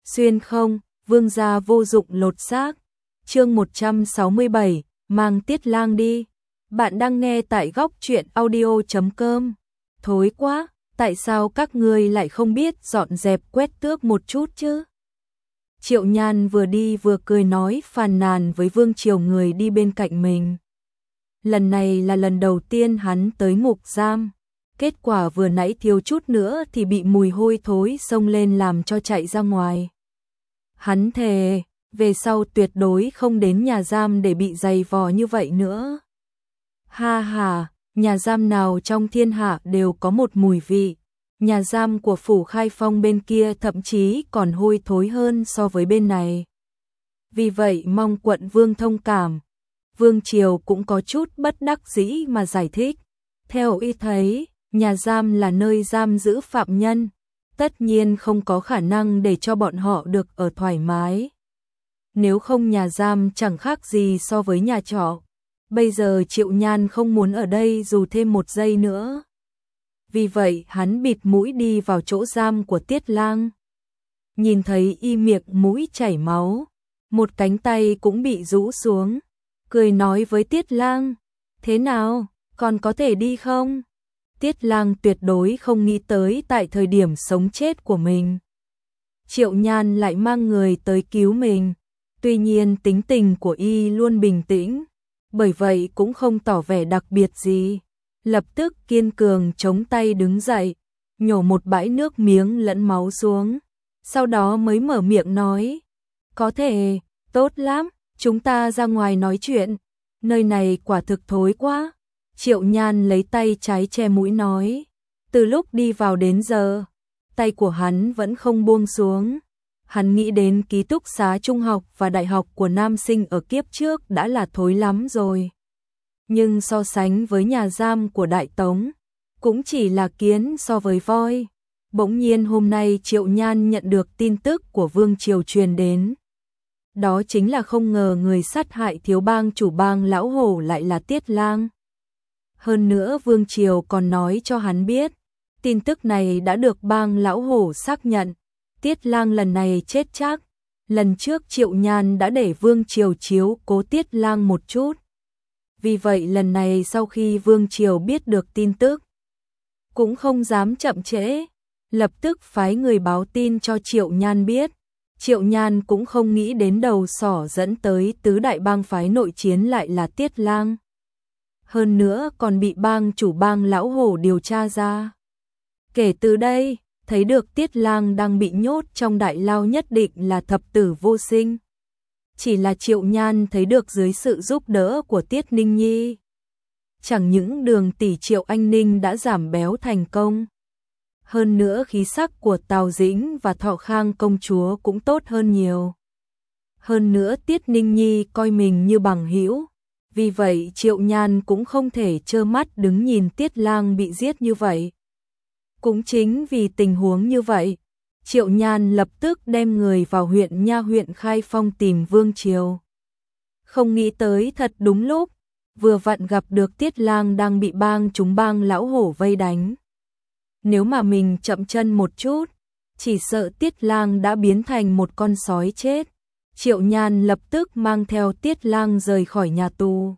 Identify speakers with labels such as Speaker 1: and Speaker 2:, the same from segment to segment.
Speaker 1: Xuyên không, vương gia vô dụng lột xác. Chương 167, mang Tiết Lang đi. Bạn đang nghe tại góc truyện audio.com. Thối quá, tại sao các ngươi lại không biết dọn dẹp quét tước một chút chứ? Triệu Nhan vừa đi vừa cười nói phàn nàn với Vương Triều người đi bên cạnh mình. Lần này là lần đầu tiên hắn tới ngục giam. Kết quả vừa nãy thiếu chút nữa thì bị mùi hôi thối xông lên làm cho chạy ra ngoài. Hắn thề, về sau tuyệt đối không đến nhà giam để bị giày vò như vậy nữa. Ha ha, nhà giam nào trong thiên hạ đều có một mùi vị. Nhà giam của Phủ Khai Phong bên kia thậm chí còn hôi thối hơn so với bên này. Vì vậy mong quận Vương thông cảm. Vương Triều cũng có chút bất đắc dĩ mà giải thích. Theo y thấy, nhà giam là nơi giam giữ phạm nhân, tất nhiên không có khả năng để cho bọn họ được ở thoải mái. Nếu không nhà giam chẳng khác gì so với nhà trọ. Bây giờ Triệu Nhan không muốn ở đây dù thêm một giây nữa. Vì vậy hắn bịt mũi đi vào chỗ giam của Tiết Lang. Nhìn thấy y miệng mũi chảy máu, một cánh tay cũng bị rũ xuống. Cười nói với Tiết Lang, thế nào, còn có thể đi không? Tiết Lang tuyệt đối không nghĩ tới tại thời điểm sống chết của mình. Triệu Nhan lại mang người tới cứu mình. Tuy nhiên tính tình của y luôn bình tĩnh, bởi vậy cũng không tỏ vẻ đặc biệt gì. Lập tức kiên cường chống tay đứng dậy, nhổ một bãi nước miếng lẫn máu xuống. Sau đó mới mở miệng nói, có thể, tốt lắm, chúng ta ra ngoài nói chuyện. Nơi này quả thực thối quá. Triệu Nhan lấy tay trái che mũi nói. Từ lúc đi vào đến giờ, tay của hắn vẫn không buông xuống. Hắn nghĩ đến ký túc xá trung học và đại học của nam sinh ở kiếp trước đã là thối lắm rồi. Nhưng so sánh với nhà giam của Đại Tống, cũng chỉ là kiến so với voi. Bỗng nhiên hôm nay Triệu Nhan nhận được tin tức của Vương Triều truyền đến. Đó chính là không ngờ người sát hại thiếu bang chủ bang Lão Hổ lại là Tiết Lang. Hơn nữa Vương Triều còn nói cho hắn biết, tin tức này đã được bang Lão Hổ xác nhận. Tiết Lang lần này chết chắc. Lần trước Triệu Nhan đã để Vương Triều chiếu cố Tiết Lang một chút. Vì vậy lần này sau khi Vương Triều biết được tin tức, cũng không dám chậm trễ, lập tức phái người báo tin cho Triệu Nhan biết. Triệu Nhan cũng không nghĩ đến đầu sỏ dẫn tới tứ đại bang phái nội chiến lại là Tiết Lang. Hơn nữa còn bị bang chủ bang Lão Hổ điều tra ra. Kể từ đây, thấy được Tiết Lang đang bị nhốt trong đại lao nhất định là thập tử vô sinh. Chỉ là Triệu Nhan thấy được dưới sự giúp đỡ của Tiết Ninh Nhi. Chẳng những Đường tỷ Triệu Anh Ninh đã giảm béo thành công. Hơn nữa khí sắc của Tào Dĩnh và Thọ Khang công chúa cũng tốt hơn nhiều. Hơn nữa Tiết Ninh Nhi coi mình như bằng hữu. Vì vậy Triệu Nhan cũng không thể trơ mắt đứng nhìn Tiết Lang bị giết như vậy. Cũng chính vì tình huống như vậy, Triệu Nhan lập tức đem người vào huyện Khai Phong tìm Vương Triều. Không nghĩ tới thật đúng lúc, vừa vặn gặp được Tiết Lang đang bị bang Lão Hổ vây đánh. Nếu mà mình chậm chân một chút, chỉ sợ Tiết Lang đã biến thành một con sói chết. Triệu Nhan lập tức mang theo Tiết Lang rời khỏi nhà tù.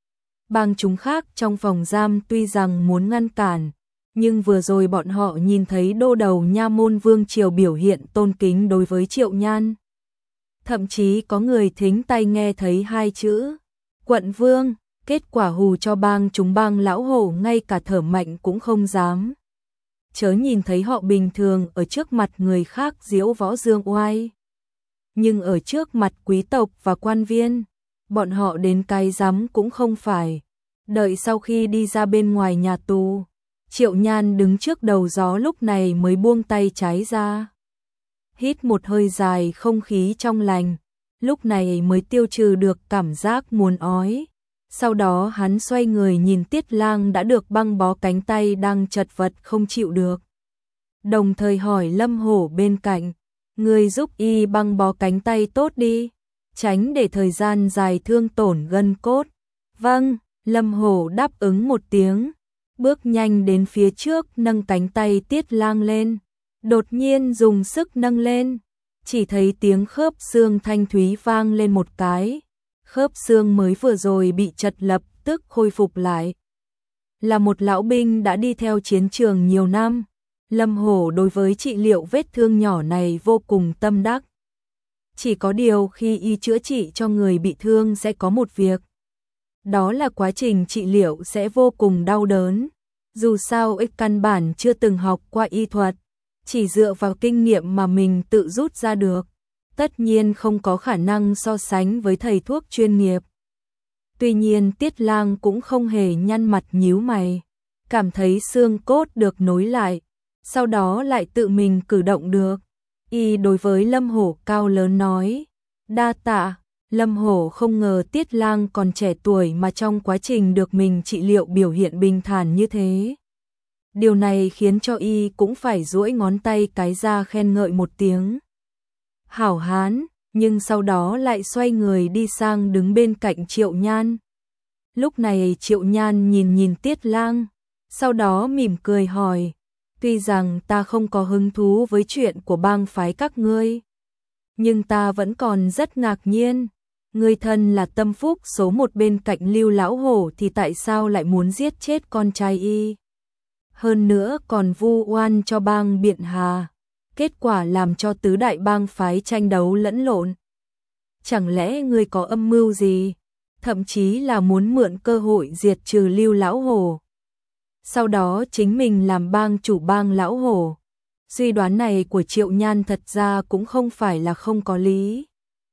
Speaker 1: Bang chúng khác trong phòng giam tuy rằng muốn ngăn cản, nhưng vừa rồi bọn họ nhìn thấy đô đầu nha môn Vương Triều biểu hiện tôn kính đối với Triệu Nhan. Thậm chí có người thính tai nghe thấy hai chữ quận Vương, kết quả hù cho bang Lão Hổ ngay cả thở mạnh cũng không dám. Chớ nhìn thấy họ bình thường ở trước mặt người khác diễu võ dương oai, nhưng ở trước mặt quý tộc và quan viên, bọn họ đến cái rắm cũng không phải. Đợi sau khi đi ra bên ngoài nhà tù, Triệu Nhan đứng trước đầu gió lúc này mới buông tay trái ra. Hít một hơi dài không khí trong lành, lúc này mới tiêu trừ được cảm giác muốn ói. Sau đó hắn xoay người nhìn Tiết Lang đã được băng bó cánh tay đang chật vật không chịu được. Đồng thời hỏi Lâm Hổ bên cạnh, người giúp y băng bó cánh tay tốt đi, tránh để thời gian dài thương tổn gân cốt. Vâng, Lâm Hổ đáp ứng một tiếng. Bước nhanh đến phía trước nâng cánh tay Tiết Lang lên, đột nhiên dùng sức nâng lên. chỉ thấy tiếng khớp xương thanh thúy vang lên một cái. Khớp xương mới vừa rồi bị chật lập tức khôi phục lại. Là một lão binh đã đi theo chiến trường nhiều năm, Lâm Hổ đối với trị liệu vết thương nhỏ này vô cùng tâm đắc. Chỉ có điều khi y chữa trị cho người bị thương sẽ có một việc. Đó là quá trình trị liệu sẽ vô cùng đau đớn. Dù sao ích căn bản chưa từng học qua y thuật, chỉ dựa vào kinh nghiệm mà mình tự rút ra được. Tất nhiên không có khả năng so sánh với thầy thuốc chuyên nghiệp. Tuy nhiên Tiết Lang cũng không hề nhăn mặt nhíu mày, cảm thấy xương cốt được nối lại, sau đó lại tự mình cử động được. Y đối với Lâm Hổ cao lớn nói, đa tạ. Lâm Hổ không ngờ Tiết Lang còn trẻ tuổi mà trong quá trình được mình trị liệu biểu hiện bình thản như thế. Điều này khiến cho y cũng phải duỗi ngón tay cái ra khen ngợi một tiếng. Hảo hán, nhưng sau đó lại xoay người đi sang đứng bên cạnh Triệu Nhan. Lúc này Triệu Nhan nhìn Tiết Lang, sau đó mỉm cười hỏi, tuy rằng ta không có hứng thú với chuyện của bang phái các ngươi, nhưng ta vẫn còn rất ngạc nhiên. Ngươi thân là tâm phúc số một bên cạnh Lưu Lão Hổ thì tại sao lại muốn giết chết con trai y? Hơn nữa còn vu oan cho bang Biện Hà, kết quả làm cho tứ đại bang phái tranh đấu lẫn lộn. Chẳng lẽ ngươi có âm mưu gì? Thậm chí là muốn mượn cơ hội diệt trừ Lưu Lão Hổ, sau đó chính mình làm bang chủ bang Lão Hổ. Suy đoán này của Triệu Nhan thật ra cũng không phải là không có lý.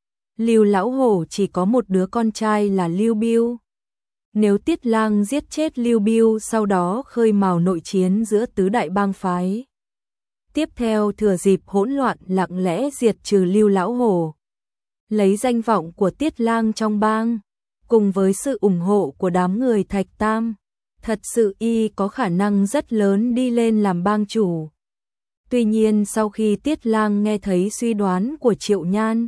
Speaker 1: Lưu Lão Hổ chỉ có một đứa con trai là Lưu Biêu. Nếu Tiết Lang giết chết Lưu Biêu sau đó khơi mào nội chiến giữa tứ đại bang phái, tiếp theo thừa dịp hỗn loạn lặng lẽ diệt trừ Lưu Lão Hổ, lấy danh vọng của Tiết Lang trong bang, cùng với sự ủng hộ của đám người Thạch Tam, thật sự y có khả năng rất lớn đi lên làm bang chủ. Tuy nhiên sau khi Tiết Lang nghe thấy suy đoán của Triệu Nhan,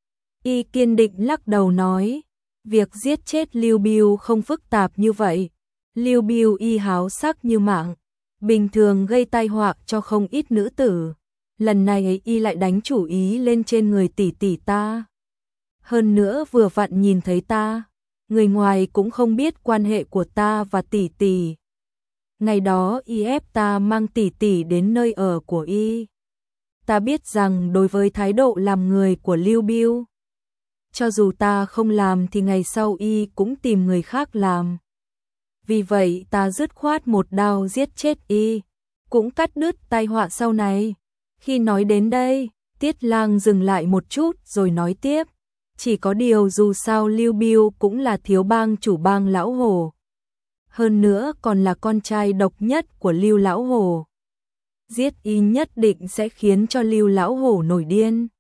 Speaker 1: y kiên định lắc đầu nói, việc giết chết Lưu Biêu không phức tạp như vậy. Lưu Biêu y háo sắc như mạng, bình thường gây tai họa cho không ít nữ tử. Lần này y lại đánh chủ ý lên trên người tỷ tỷ ta. Hơn nữa vừa vặn nhìn thấy ta, người ngoài cũng không biết quan hệ của ta và tỷ tỷ. Ngày đó y ép ta mang tỷ tỷ đến nơi ở của y. Ta biết rằng đối với thái độ làm người của Lưu Biêu, cho dù ta không làm thì ngày sau y cũng tìm người khác làm. Vì vậy ta dứt khoát một đao giết chết y, cũng cắt đứt tai họa sau này. Khi nói đến đây, Tiết Lang dừng lại một chút rồi nói tiếp, chỉ có điều dù sao Lưu Biêu cũng là thiếu bang chủ bang Lão Hổ, hơn nữa còn là con trai độc nhất của Lưu Lão Hổ. Giết y nhất định sẽ khiến cho Lưu Lão Hổ nổi điên.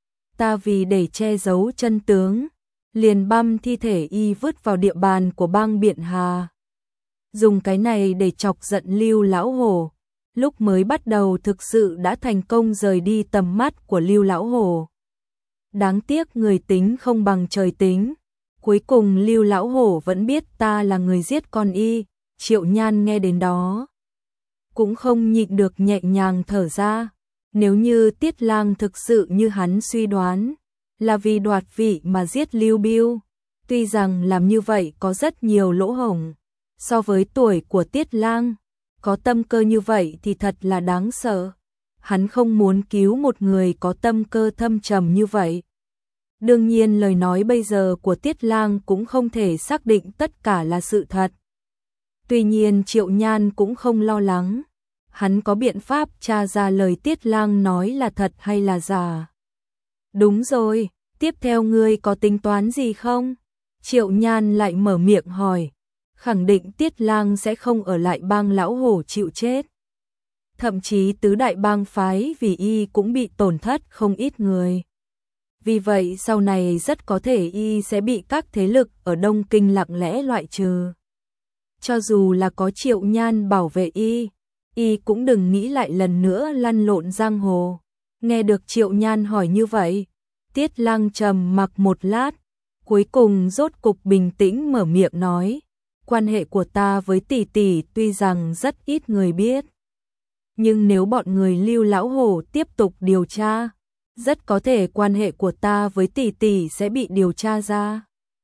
Speaker 1: Ta vì để che giấu chân tướng, liền băm thi thể y vứt vào địa bàn của bang Biện Hà. Dùng cái này để chọc giận Lưu Lão Hổ, lúc mới bắt đầu thực sự đã thành công rời đi tầm mắt của Lưu Lão Hổ. Đáng tiếc người tính không bằng trời tính, cuối cùng Lưu Lão Hổ vẫn biết ta là người giết con y. Triệu Nhan nghe đến đó, cũng không nhịn được nhẹ nhàng thở ra. Nếu như Tiết Lang thực sự như hắn suy đoán, là vì đoạt vị mà giết Lưu Biêu, tuy rằng làm như vậy có rất nhiều lỗ hổng, so với tuổi của Tiết Lang, có tâm cơ như vậy thì thật là đáng sợ. Hắn không muốn cứu một người có tâm cơ thâm trầm như vậy. Đương nhiên lời nói bây giờ của Tiết Lang cũng không thể xác định tất cả là sự thật. Tuy nhiên Triệu Nhan cũng không lo lắng. Hắn có biện pháp tra ra lời Tiết Lang nói là thật hay là giả. Đúng rồi, tiếp theo ngươi có tính toán gì không? Triệu Nhan lại mở miệng hỏi, khẳng định Tiết Lang sẽ không ở lại bang Lão Hổ chịu chết. Thậm chí tứ đại bang phái vì y cũng bị tổn thất không ít người. Vì vậy sau này rất có thể y sẽ bị các thế lực ở Đông Kinh lặng lẽ loại trừ. Cho dù là có Triệu Nhan bảo vệ y cũng đừng nghĩ lại lần nữa lăn lộn giang hồ. Nghe được Triệu Nhan hỏi như vậy, Tiết Lang trầm mặc một lát, cuối cùng rốt cục bình tĩnh mở miệng nói, quan hệ của ta với tỷ tỷ tuy rằng rất ít người biết, nhưng nếu bọn người Lưu Lão Hổ tiếp tục điều tra, rất có thể quan hệ của ta với tỷ tỷ sẽ bị điều tra ra.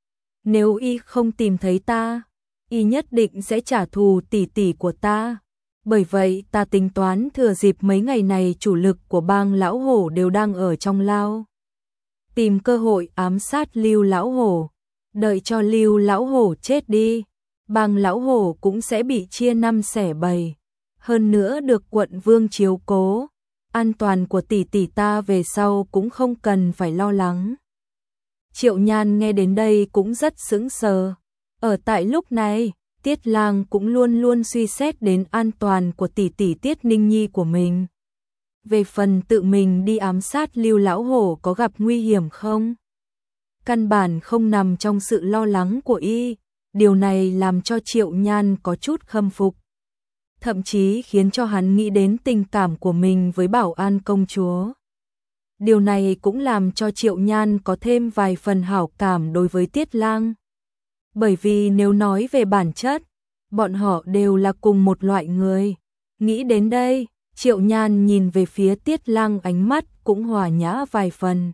Speaker 1: Nếu y không tìm thấy ta, y nhất định sẽ trả thù tỷ tỷ của ta. Bởi vậy ta tính toán thừa dịp mấy ngày này chủ lực của bang lão hổ đều đang ở trong lao, tìm cơ hội ám sát Lưu lão hổ. Đợi cho Lưu lão hổ chết đi, bang lão hổ cũng sẽ bị chia năm xẻ bảy. Hơn nữa được quận vương chiếu cố, an toàn của tỷ tỷ ta về sau cũng không cần phải lo lắng. Triệu Nhan nghe đến đây cũng rất sững sờ. Ở tại lúc này, Tiết Lang cũng luôn luôn suy xét đến an toàn của tỷ tỷ Tiết Ninh Nhi của mình. Về phần tự mình đi ám sát Lưu lão hổ có gặp nguy hiểm không? Căn bản không nằm trong sự lo lắng của y. Điều này làm cho Triệu Nhan có chút khâm phục, thậm chí khiến cho hắn nghĩ đến tình cảm của mình với Bảo An công chúa. Điều này cũng làm cho Triệu Nhan có thêm vài phần hảo cảm đối với Tiết Lang. Bởi vì nếu nói về bản chất, bọn họ đều là cùng một loại người. Nghĩ đến đây, Triệu Nhan nhìn về phía Tiết Lang, ánh mắt cũng hòa nhã vài phần.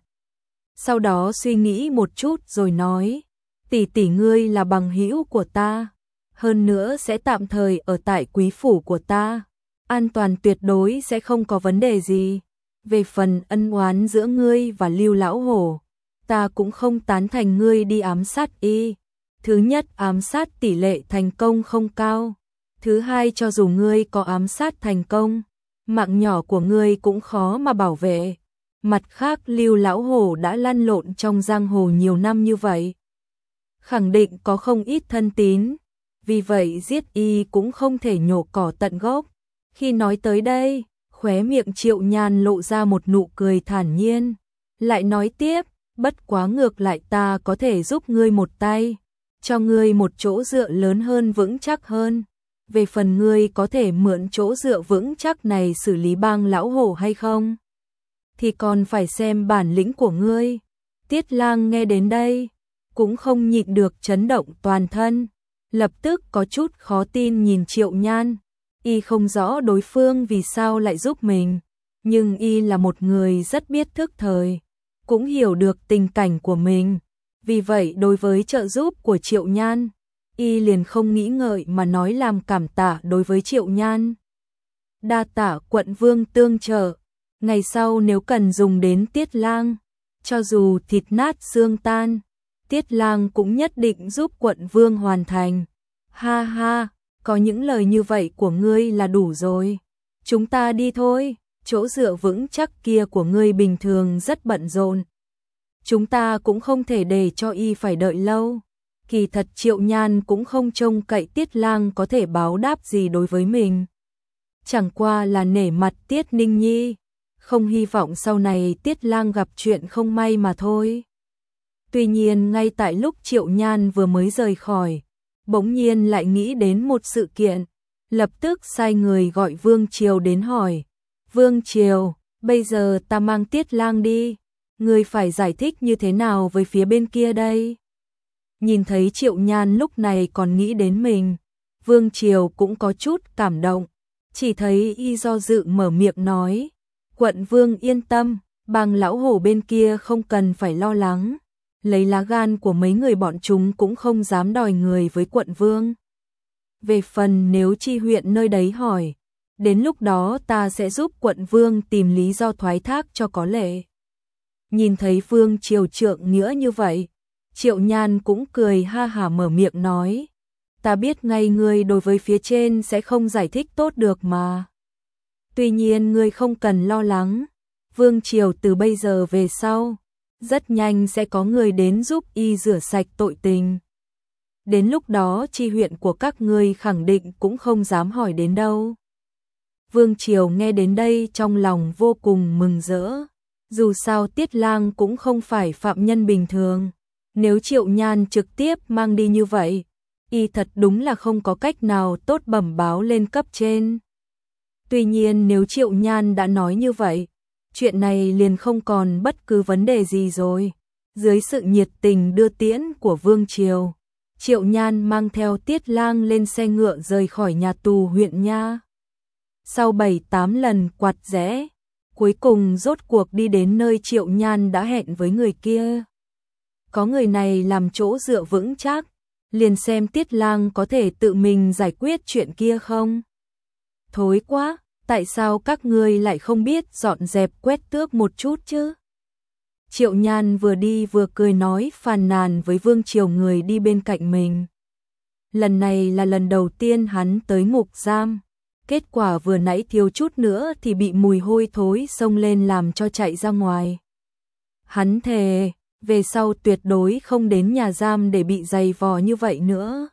Speaker 1: Sau đó suy nghĩ một chút rồi nói, tỷ tỷ ngươi là bằng hữu của ta, hơn nữa sẽ tạm thời ở tại quý phủ của ta, an toàn tuyệt đối sẽ không có vấn đề gì. Về phần ân oán giữa ngươi và Lưu lão hổ, ta cũng không tán thành ngươi đi ám sát y. Thứ nhất, ám sát tỷ lệ thành công không cao. Thứ hai, cho dù ngươi có ám sát thành công, mạng nhỏ của ngươi cũng khó mà bảo vệ. Mặt khác, Lưu lão hổ đã lăn lộn trong giang hồ nhiều năm như vậy, khẳng định có không ít thân tín, vì vậy giết y cũng không thể nhổ cỏ tận gốc. Khi nói tới đây, khóe miệng Triệu Nhan lộ ra một nụ cười thản nhiên, lại nói tiếp, bất quá ngược lại ta có thể giúp ngươi một tay, cho ngươi một chỗ dựa lớn hơn vững chắc hơn. Về phần ngươi có thể mượn chỗ dựa vững chắc này xử lý bang lão hổ hay không, thì còn phải xem bản lĩnh của ngươi. Tiết Lang nghe đến đây, cũng không nhịn được chấn động toàn thân, lập tức có chút khó tin nhìn Triệu Nhan. Y không rõ đối phương vì sao lại giúp mình, nhưng y là một người rất biết thức thời, cũng hiểu được tình cảnh của mình. Vì vậy đối với trợ giúp của Triệu Nhan, y liền không nghĩ ngợi mà nói làm cảm tạ đối với Triệu Nhan. Đa tạ quận vương tương trợ, ngày sau nếu cần dùng đến Tiết Lang, cho dù thịt nát xương tan, Tiết Lang cũng nhất định giúp quận vương hoàn thành. Ha ha, có những lời như vậy của ngươi là đủ rồi. Chúng ta đi thôi, chỗ dựa vững chắc kia của ngươi bình thường rất bận rộn. Chúng ta cũng không thể để cho y phải đợi lâu. Kỳ thật Triệu Nhan cũng không trông cậy Tiết Lang có thể báo đáp gì đối với mình. Chẳng qua là nể mặt Tiết Ninh Nhi, không hy vọng sau này Tiết Lang gặp chuyện không may mà thôi. Tuy nhiên ngay tại lúc Triệu Nhan vừa mới rời khỏi, bỗng nhiên lại nghĩ đến một sự kiện, lập tức sai người gọi Vương Triều đến hỏi. Vương Triều, bây giờ ta mang Tiết Lang đi, ngươi phải giải thích như thế nào với phía bên kia đây? Nhìn thấy Triệu Nhan lúc này còn nghĩ đến mình, Vương Triều cũng có chút cảm động, chỉ thấy y do dự mở miệng nói, quận vương yên tâm, bang lão hổ bên kia không cần phải lo lắng, lấy lá gan của mấy người bọn chúng cũng không dám đòi người với quận vương. Về phần nếu chi huyện nơi đấy hỏi, đến lúc đó ta sẽ giúp quận vương tìm lý do thoái thác cho có lệ. Nhìn thấy Vương Triều trượng nghĩa như vậy, Triệu Nhan cũng cười ha hả mở miệng nói, ta biết ngay ngươi đối với phía trên sẽ không giải thích tốt được mà. Tuy nhiên ngươi không cần lo lắng, Vương Triều từ bây giờ về sau, rất nhanh sẽ có người đến giúp y rửa sạch tội tình. Đến lúc đó chi huyện của các ngươi khẳng định cũng không dám hỏi đến đâu. Vương Triều nghe đến đây trong lòng vô cùng mừng rỡ. Dù sao Tiết Lang cũng không phải phạm nhân bình thường. Nếu Triệu Nhan trực tiếp mang đi như vậy, y thật đúng là không có cách nào tốt bẩm báo lên cấp trên. Tuy nhiên nếu Triệu Nhan đã nói như vậy, chuyện này liền không còn bất cứ vấn đề gì rồi. Dưới sự nhiệt tình đưa tiễn của Vương Triều, Triệu Nhan mang theo Tiết Lang lên xe ngựa rời khỏi nhà tù huyện Nha. Sau 7-8 lần quạt rẽ, cuối cùng rốt cuộc đi đến nơi Triệu Nhan đã hẹn với người kia. Có người này làm chỗ dựa vững chắc, liền xem Tiết Lang có thể tự mình giải quyết chuyện kia không. Thối quá, tại sao các ngươi lại không biết dọn dẹp quét tước một chút chứ? Triệu Nhan vừa đi vừa cười nói phàn nàn với Vương Triều người đi bên cạnh mình. Lần này là lần đầu tiên hắn tới ngục giam, kết quả vừa nãy thiếu chút nữa thì bị mùi hôi thối xông lên làm cho chạy ra ngoài. Hắn thề, về sau tuyệt đối không đến nhà giam để bị giày vò như vậy nữa.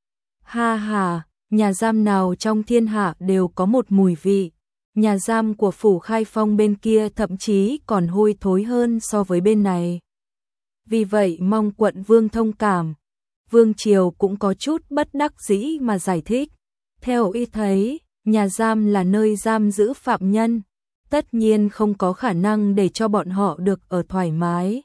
Speaker 1: Ha ha, nhà giam nào trong thiên hạ đều có một mùi vị. Nhà giam của Phủ Khai Phong bên kia thậm chí còn hôi thối hơn so với bên này. Vì vậy mong quận Vương thông cảm. Vương Triều cũng có chút bất đắc dĩ mà giải thích. Theo y thấy, nhà giam là nơi giam giữ phạm nhân, tất nhiên không có khả năng để cho bọn họ được ở thoải mái.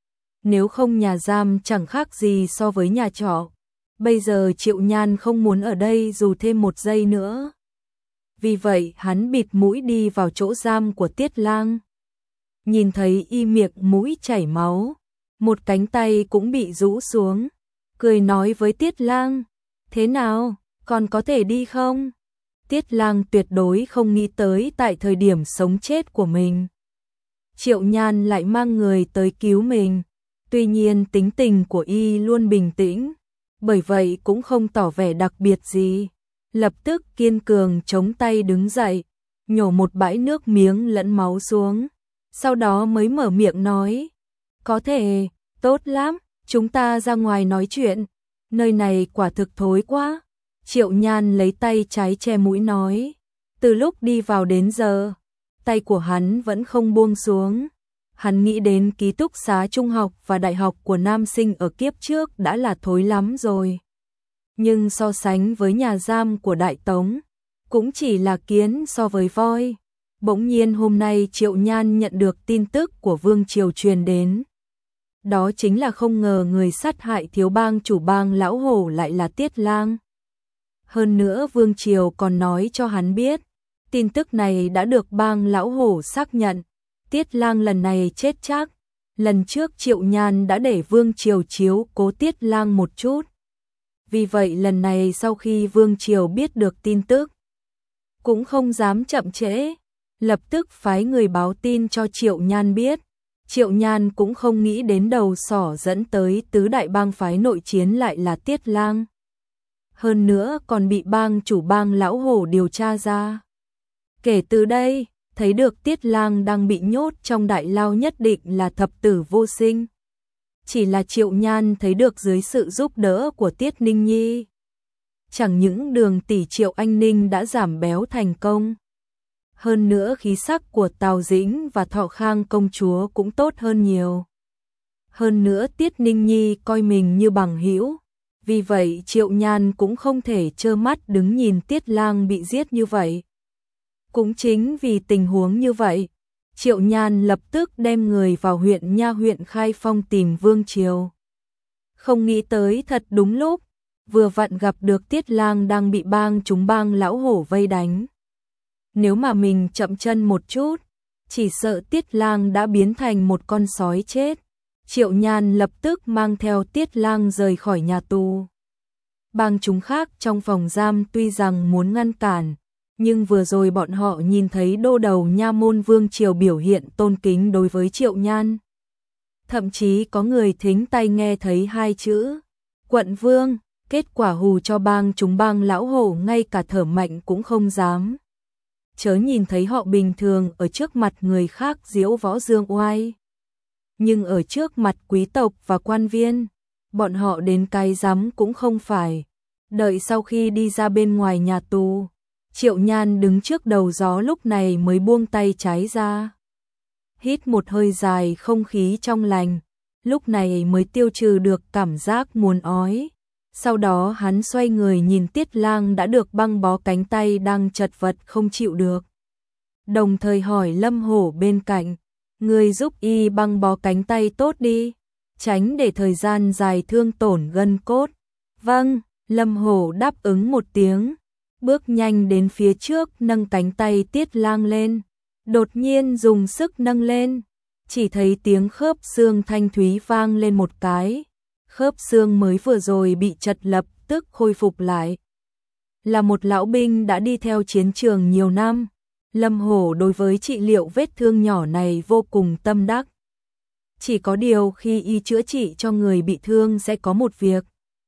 Speaker 1: Nếu không nhà giam chẳng khác gì so với nhà trọ. Bây giờ Triệu Nhan không muốn ở đây dù thêm một giây nữa. Vì vậy hắn bịt mũi đi vào chỗ giam của Tiết Lang. Nhìn thấy y miệng mũi chảy máu, một cánh tay cũng bị rũ xuống, cười nói với Tiết Lang, thế nào, còn có thể đi không? Tiết Lang tuyệt đối không nghĩ tới tại thời điểm sống chết của mình, Triệu Nhan lại mang người tới cứu mình. Tuy nhiên tính tình của y luôn bình tĩnh, bởi vậy cũng không tỏ vẻ đặc biệt gì. Lập tức kiên cường chống tay đứng dậy, nhổ một bãi nước miếng lẫn máu xuống, sau đó mới mở miệng nói, có thể, tốt lắm, chúng ta ra ngoài nói chuyện, nơi này quả thực thối quá. Triệu Nhan lấy tay trái che mũi nói, từ lúc đi vào đến giờ, tay của hắn vẫn không buông xuống. Hắn nghĩ đến ký túc xá trung học và đại học của nam sinh ở kiếp trước đã là thối lắm rồi. Nhưng so sánh với nhà giam của Đại Tống, cũng chỉ là kiến so với voi. Bỗng nhiên hôm nay Triệu Nhan nhận được tin tức của Vương Triều truyền đến. Đó chính là không ngờ người sát hại thiếu bang chủ bang Lão Hổ lại là Tiết Lang. Hơn nữa Vương Triều còn nói cho hắn biết, tin tức này đã được bang Lão Hổ xác nhận. Tiết Lang lần này chết chắc. Lần trước Triệu Nhan đã để Vương Triều chiếu cố Tiết Lang một chút. Vì vậy lần này sau khi Vương Triều biết được tin tức, cũng không dám chậm trễ, lập tức phái người báo tin cho Triệu Nhan biết. Triệu Nhan cũng không nghĩ đến đầu sỏ dẫn tới tứ đại bang phái nội chiến lại là Tiết Lang. Hơn nữa còn bị bang chủ bang Lão Hổ điều tra ra. Kể từ đây, thấy được Tiết Lang đang bị nhốt trong đại lao nhất định là thập tử vô sinh. Chỉ là Triệu Nhan thấy được dưới sự giúp đỡ của Tiết Ninh Nhi, chẳng những Đường tỷ Triệu Anh Ninh đã giảm béo thành công, hơn nữa khí sắc của Tào Dĩnh và Thọ Khang công chúa cũng tốt hơn nhiều. Hơn nữa Tiết Ninh Nhi coi mình như bằng hữu, vì vậy Triệu Nhan cũng không thể trơ mắt đứng nhìn Tiết Lang bị giết như vậy. Cũng chính vì tình huống như vậy, Triệu Nhan lập tức đem người vào huyện Khai Phong tìm Vương Triều. Không nghĩ tới thật đúng lúc, vừa vặn gặp được Tiết Lang đang bị chúng bang Lão Hổ vây đánh. Nếu mà mình chậm chân một chút, chỉ sợ Tiết Lang đã biến thành một con sói chết. Triệu Nhan lập tức mang theo Tiết Lang rời khỏi nhà tù. Bang chúng khác trong phòng giam tuy rằng muốn ngăn cản, nhưng vừa rồi bọn họ nhìn thấy đô đầu nha môn Vương Triều biểu hiện tôn kính đối với Triệu Nhan. Thậm chí có người thính tai nghe thấy hai chữ quận vương, kết quả hù cho chúng bang Lão Hổ ngay cả thở mạnh cũng không dám. Chớ nhìn thấy họ bình thường ở trước mặt người khác diễu võ dương oai, nhưng ở trước mặt quý tộc và quan viên, bọn họ đến cái rắm cũng không phải. Đợi sau khi đi ra bên ngoài nhà tù, Triệu Nhan đứng trước đầu gió lúc này mới buông tay trái ra. Hít một hơi dài không khí trong lành, lúc này mới tiêu trừ được cảm giác muốn ói. Sau đó hắn xoay người nhìn Tiết Lang đã được băng bó cánh tay đang chật vật không chịu được. Đồng thời hỏi Lâm Hổ bên cạnh, người giúp y băng bó cánh tay tốt đi, tránh để thời gian dài thương tổn gân cốt. Vâng, Lâm Hổ đáp ứng một tiếng, bước nhanh đến phía trước nâng cánh tay Tiết Lang lên. đột nhiên dùng sức nâng lên, chỉ thấy tiếng khớp xương thanh thúy vang lên một cái, khớp xương mới vừa rồi bị chật lập tức khôi phục lại. Là một lão binh đã đi theo chiến trường nhiều năm, Lâm Hổ đối với trị liệu vết thương nhỏ này vô cùng tâm đắc. Chỉ có điều khi y chữa trị cho người bị thương sẽ có một việc.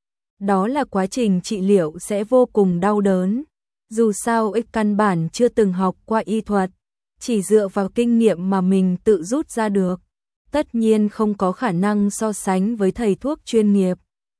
Speaker 1: Đó là quá trình trị liệu sẽ vô cùng đau đớn. Dù sao y căn bản chưa từng học qua y thuật, chỉ dựa vào kinh nghiệm mà mình tự rút ra được. Tất nhiên không có khả năng so sánh với thầy thuốc chuyên nghiệp.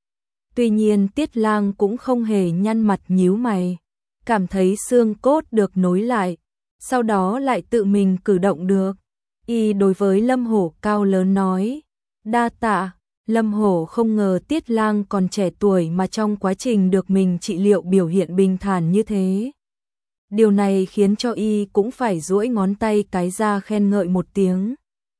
Speaker 1: Tuy nhiên Tiết Lang cũng không hề nhăn mặt nhíu mày, cảm thấy xương cốt được nối lại, sau đó lại tự mình cử động được. Y đối với Lâm Hổ cao lớn nói, đa tạ. Lâm Hổ không ngờ Tiết Lang còn trẻ tuổi mà trong quá trình được mình trị liệu biểu hiện bình thản như thế. Điều này khiến cho y cũng phải duỗi ngón tay cái ra khen ngợi một tiếng.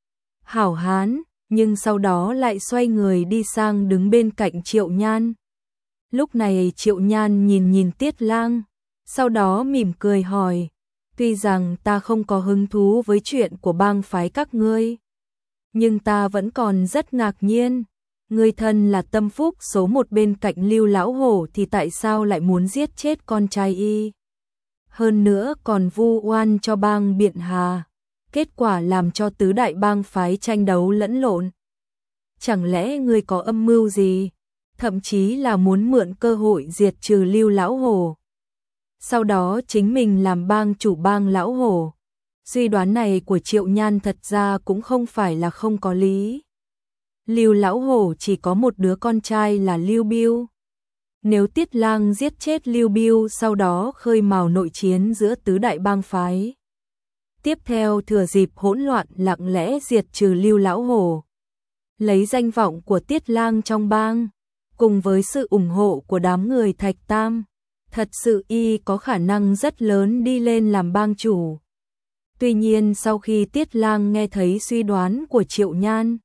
Speaker 1: Hảo hán, nhưng sau đó lại xoay người đi sang đứng bên cạnh Triệu Nhan. Lúc này Triệu Nhan nhìn Tiết Lang, sau đó mỉm cười hỏi, tuy rằng ta không có hứng thú với chuyện của bang phái các ngươi, nhưng ta vẫn còn rất ngạc nhiên, ngươi thân là tâm phúc số một bên cạnh Lưu lão hổ thì tại sao lại muốn giết chết con trai y? Hơn nữa còn vu oan cho bang Biện Hà, kết quả làm cho tứ đại bang phái tranh đấu lẫn lộn. Chẳng lẽ ngươi có âm mưu gì, thậm chí là muốn mượn cơ hội diệt trừ Lưu lão hổ, sau đó chính mình làm bang chủ bang lão hổ? Suy đoán này của Triệu Nhan thật ra cũng không phải là không có lý. Lưu lão hổ chỉ có một đứa con trai là Lưu Biêu. Nếu Tiết Lang giết chết Lưu Biêu sau đó khơi mào nội chiến giữa tứ đại bang phái, tiếp theo thừa dịp hỗn loạn lặng lẽ diệt trừ Lưu lão hổ, lấy danh vọng của Tiết Lang trong bang, cùng với sự ủng hộ của đám người Thạch Tam, thật sự y có khả năng rất lớn đi lên làm bang chủ. Tuy nhiên sau khi Tiết Lang nghe thấy suy đoán của Triệu Nhan,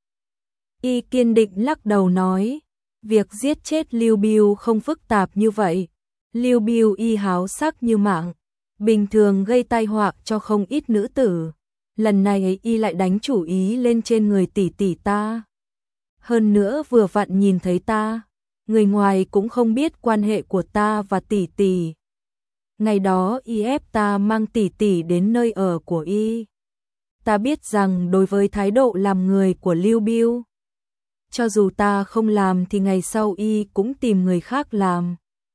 Speaker 1: y kiên định lắc đầu nói, việc giết chết Lưu Biêu không phức tạp như vậy. Lưu Biêu y háo sắc như mạng, bình thường gây tai họa cho không ít nữ tử. Lần này y lại đánh chủ ý lên trên người tỷ tỷ ta. Hơn nữa vừa vặn nhìn thấy ta, người ngoài cũng không biết quan hệ của ta và tỷ tỷ. Ngày đó y ép ta mang tỷ tỷ đến nơi ở của y. Ta biết rằng đối với thái độ làm người của Lưu Biêu, cho dù ta không làm thì ngày sau y cũng tìm người khác làm.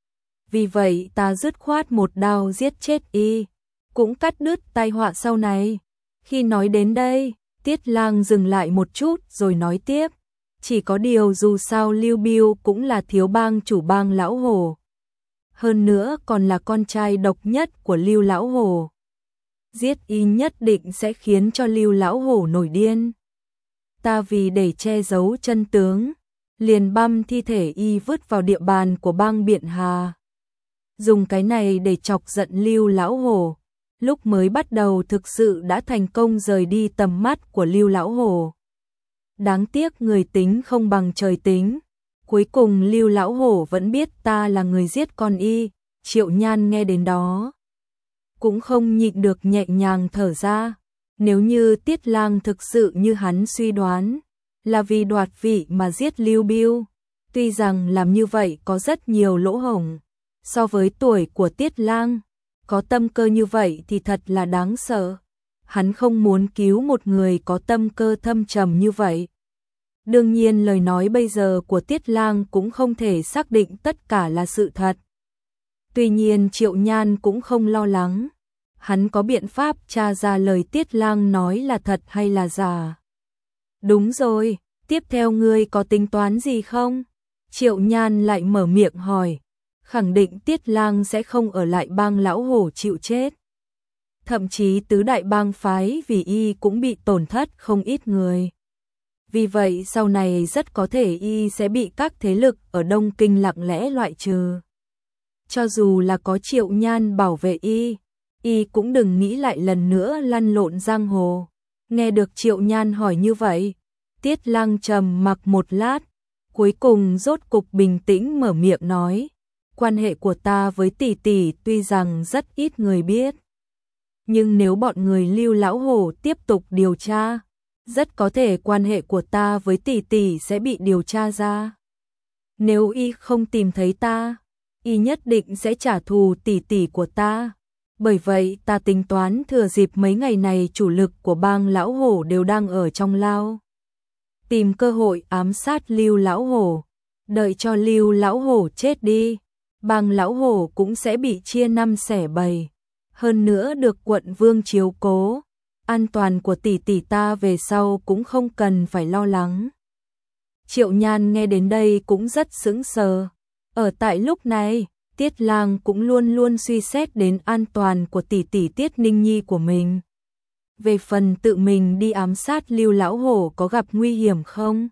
Speaker 1: Vì vậy ta dứt khoát một đao giết chết y, cũng cắt đứt tai họa sau này. Khi nói đến đây, Tiết Lang dừng lại một chút rồi nói tiếp, chỉ có điều dù sao Lưu Biêu cũng là thiếu bang chủ bang lão hổ, hơn nữa còn là con trai độc nhất của Lưu lão hổ. Giết y nhất định sẽ khiến cho Lưu lão hổ nổi điên. Ta vì để che giấu chân tướng, liền băm thi thể y vứt vào địa bàn của bang Biện Hà. Dùng cái này để chọc giận Lưu lão hổ, lúc mới bắt đầu thực sự đã thành công rời đi tầm mắt của Lưu lão hổ. Đáng tiếc người tính không bằng trời tính, cuối cùng Lưu lão hổ vẫn biết ta là người giết con y. Triệu Nhan nghe đến đó cũng không nhịn được nhẹ nhàng thở ra. Nếu như Tiết Lang thực sự như hắn suy đoán, là vì đoạt vị mà giết Lưu Biêu, tuy rằng làm như vậy có rất nhiều lỗ hổng, so với tuổi của Tiết Lang, có tâm cơ như vậy thì thật là đáng sợ. Hắn không muốn cứu một người có tâm cơ thâm trầm như vậy. Đương nhiên lời nói bây giờ của Tiết Lang cũng không thể xác định tất cả là sự thật. Tuy nhiên Triệu Nhan cũng không lo lắng. Hắn có biện pháp tra ra lời Tiết Lang nói là thật hay là giả. Đúng rồi, tiếp theo ngươi có tính toán gì không? Triệu Nhan lại mở miệng hỏi, khẳng định Tiết Lang sẽ không ở lại bang lão hổ chịu chết. Thậm chí tứ đại bang phái vì y cũng bị tổn thất không ít người. Vì vậy sau này rất có thể y sẽ bị các thế lực ở Đông Kinh lặng lẽ loại trừ. Cho dù là có Triệu Nhan bảo vệ y cũng đừng nghĩ lại lần nữa lăn lộn giang hồ. Nghe được Triệu Nhan hỏi như vậy, Tiết Lang trầm mặc một lát, cuối cùng rốt cục bình tĩnh mở miệng nói, quan hệ của ta với tỷ tỷ tuy rằng rất ít người biết, nhưng nếu bọn người Lưu lão hổ tiếp tục điều tra, rất có thể quan hệ của ta với tỷ tỷ sẽ bị điều tra ra. Nếu y không tìm thấy ta, y nhất định sẽ trả thù tỷ tỷ của ta. Bởi vậy ta tính toán thừa dịp mấy ngày này chủ lực của bang lão hổ đều đang ở trong lao, tìm cơ hội ám sát Lưu lão hổ, đợi cho Lưu lão hổ chết đi, bang lão hổ cũng sẽ bị chia năm xẻ bảy. Hơn nữa được quận vương chiếu cố, an toàn của tỷ tỷ ta về sau cũng không cần phải lo lắng. Triệu Nhan nghe đến đây cũng rất sững sờ. Ở tại lúc này, Tiết Lang cũng luôn luôn suy xét đến an toàn của tỷ tỷ Tiết Ninh Nhi của mình. Về phần tự mình đi ám sát Lưu lão hổ có gặp nguy hiểm không?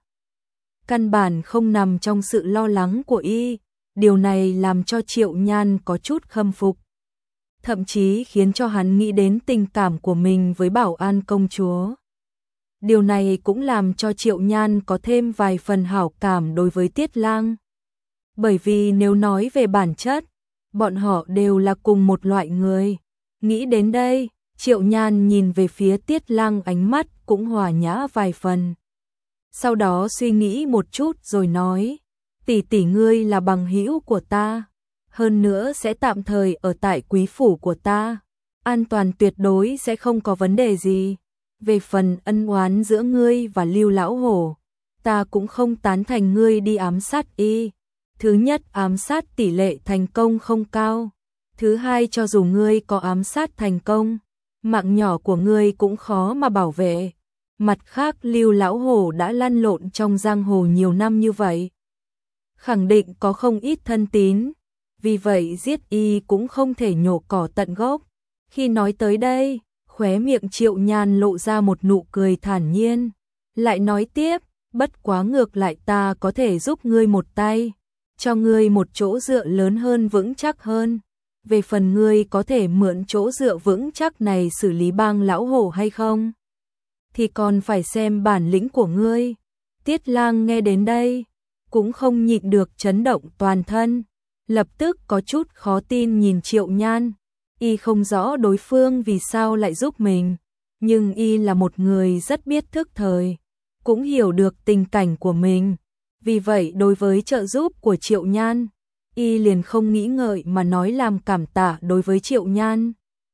Speaker 1: Căn bản không nằm trong sự lo lắng của y, điều này làm cho Triệu Nhan có chút khâm phục. Thậm chí khiến cho hắn nghĩ đến tình cảm của mình với Bảo An công chúa. Điều này cũng làm cho Triệu Nhan có thêm vài phần hảo cảm đối với Tiết Lang. Bởi vì nếu nói về bản chất, bọn họ đều là cùng một loại người. Nghĩ đến đây, Triệu Nhan nhìn về phía Tiết Lang, ánh mắt cũng hòa nhã vài phần. Sau đó suy nghĩ một chút rồi nói, tỷ tỷ ngươi là bằng hữu của ta, hơn nữa sẽ tạm thời ở tại quý phủ của ta, an toàn tuyệt đối sẽ không có vấn đề gì. Về phần ân oán giữa ngươi và Lưu lão hổ, ta cũng không tán thành ngươi đi ám sát y. Thứ nhất, ám sát tỷ lệ thành công không cao. Thứ hai, cho dù ngươi có ám sát thành công, mạng nhỏ của ngươi cũng khó mà bảo vệ. Mặt khác, Lưu lão hổ đã lăn lộn trong giang hồ nhiều năm như vậy, khẳng định có không ít thân tín, vì vậy giết y cũng không thể nhổ cỏ tận gốc. Khi nói tới đây, khóe miệng Triệu Nhan lộ ra một nụ cười thản nhiên, lại nói tiếp, bất quá ngược lại ta có thể giúp ngươi một tay, cho ngươi một chỗ dựa lớn hơn vững chắc hơn. Về phần ngươi có thể mượn chỗ dựa vững chắc này xử lý bang lão hổ hay không, thì còn phải xem bản lĩnh của ngươi. Tiết Lang nghe đến đây, cũng không nhịn được chấn động toàn thân, lập tức có chút khó tin nhìn Triệu Nhan. Y không rõ đối phương vì sao lại giúp mình, nhưng y là một người rất biết thức thời, cũng hiểu được tình cảnh của mình. Vì vậy đối với trợ giúp của Triệu Nhan, y liền không nghĩ ngợi mà nói làm cảm tạ đối với Triệu Nhan.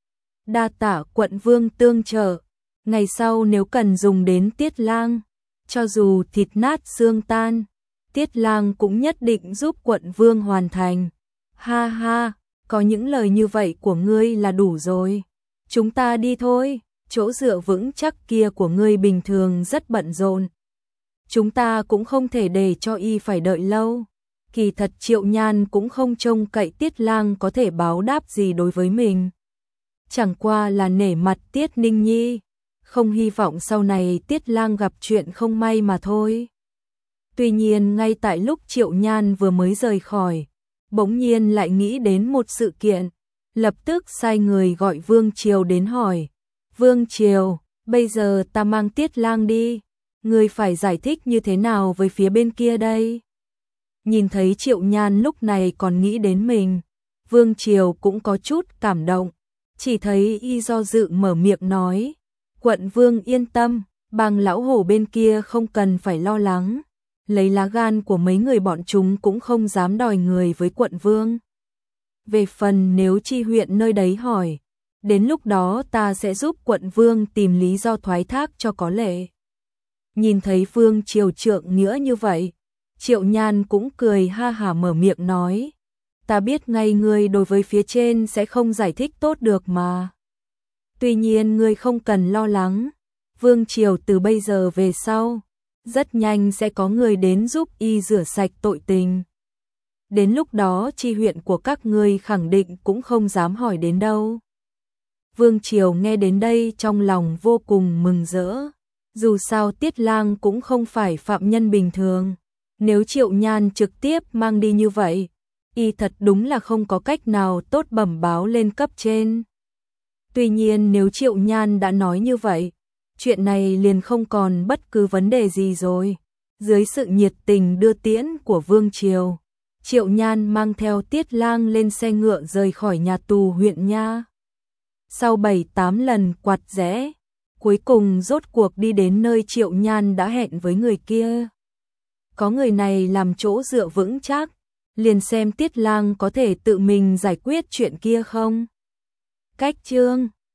Speaker 1: Đa tạ quận vương tương trợ, ngày sau nếu cần dùng đến Tiết Lang, cho dù thịt nát xương tan, Tiết Lang cũng nhất định giúp quận vương hoàn thành. Ha ha, có những lời như vậy của ngươi là đủ rồi. Chúng ta đi thôi, chỗ dựa vững chắc kia của ngươi bình thường rất bận rộn. Chúng ta cũng không thể để cho y phải đợi lâu. Kỳ thật Triệu Nhan cũng không trông cậy Tiết Lang có thể báo đáp gì đối với mình. Chẳng qua là nể mặt Tiết Ninh Nhi, không hy vọng sau này Tiết Lang gặp chuyện không may mà thôi. Tuy nhiên ngay tại lúc Triệu Nhan vừa mới rời khỏi, bỗng nhiên lại nghĩ đến một sự kiện, lập tức sai người gọi Vương Triều đến hỏi. Vương Triều, bây giờ ta mang Tiết Lang đi, ngươi phải giải thích như thế nào với phía bên kia đây? Nhìn thấy Triệu Nhan lúc này còn nghĩ đến mình, Vương Triều cũng có chút cảm động, chỉ thấy y do dự mở miệng nói, quận vương yên tâm, bang lão hổ bên kia không cần phải lo lắng, lấy lá gan của mấy người bọn chúng cũng không dám đòi người với quận vương. Về phần nếu chi huyện nơi đấy hỏi, đến lúc đó ta sẽ giúp quận vương tìm lý do thoái thác cho có lệ. Nhìn thấy Vương Triều trượng nghĩa như vậy, Triệu Nhan cũng cười ha hả mở miệng nói, ta biết ngay ngươi đối với phía trên sẽ không giải thích tốt được mà. Tuy nhiên ngươi không cần lo lắng, Vương Triều từ bây giờ về sau, rất nhanh sẽ có người đến giúp y rửa sạch tội tình. Đến lúc đó chi huyện của các ngươi khẳng định cũng không dám hỏi đến đâu. Vương Triều nghe đến đây trong lòng vô cùng mừng rỡ. Dù sao Tiết Lang cũng không phải phạm nhân bình thường. Nếu Triệu Nhan trực tiếp mang đi như vậy, y thật đúng là không có cách nào tốt bẩm báo lên cấp trên. Tuy nhiên nếu Triệu Nhan đã nói như vậy, chuyện này liền không còn bất cứ vấn đề gì rồi. Dưới sự nhiệt tình đưa tiễn của Vương Triều, Triệu Nhan mang theo Tiết Lang lên xe ngựa rời khỏi nhà tù huyện nha. Sau 7-8 lần quạt rẽ, cuối cùng rốt cuộc đi đến nơi Triệu Nhan đã hẹn với người kia. Có người này làm chỗ dựa vững chắc, liền xem Tiết Lang có thể tự mình giải quyết chuyện kia không. Cách chương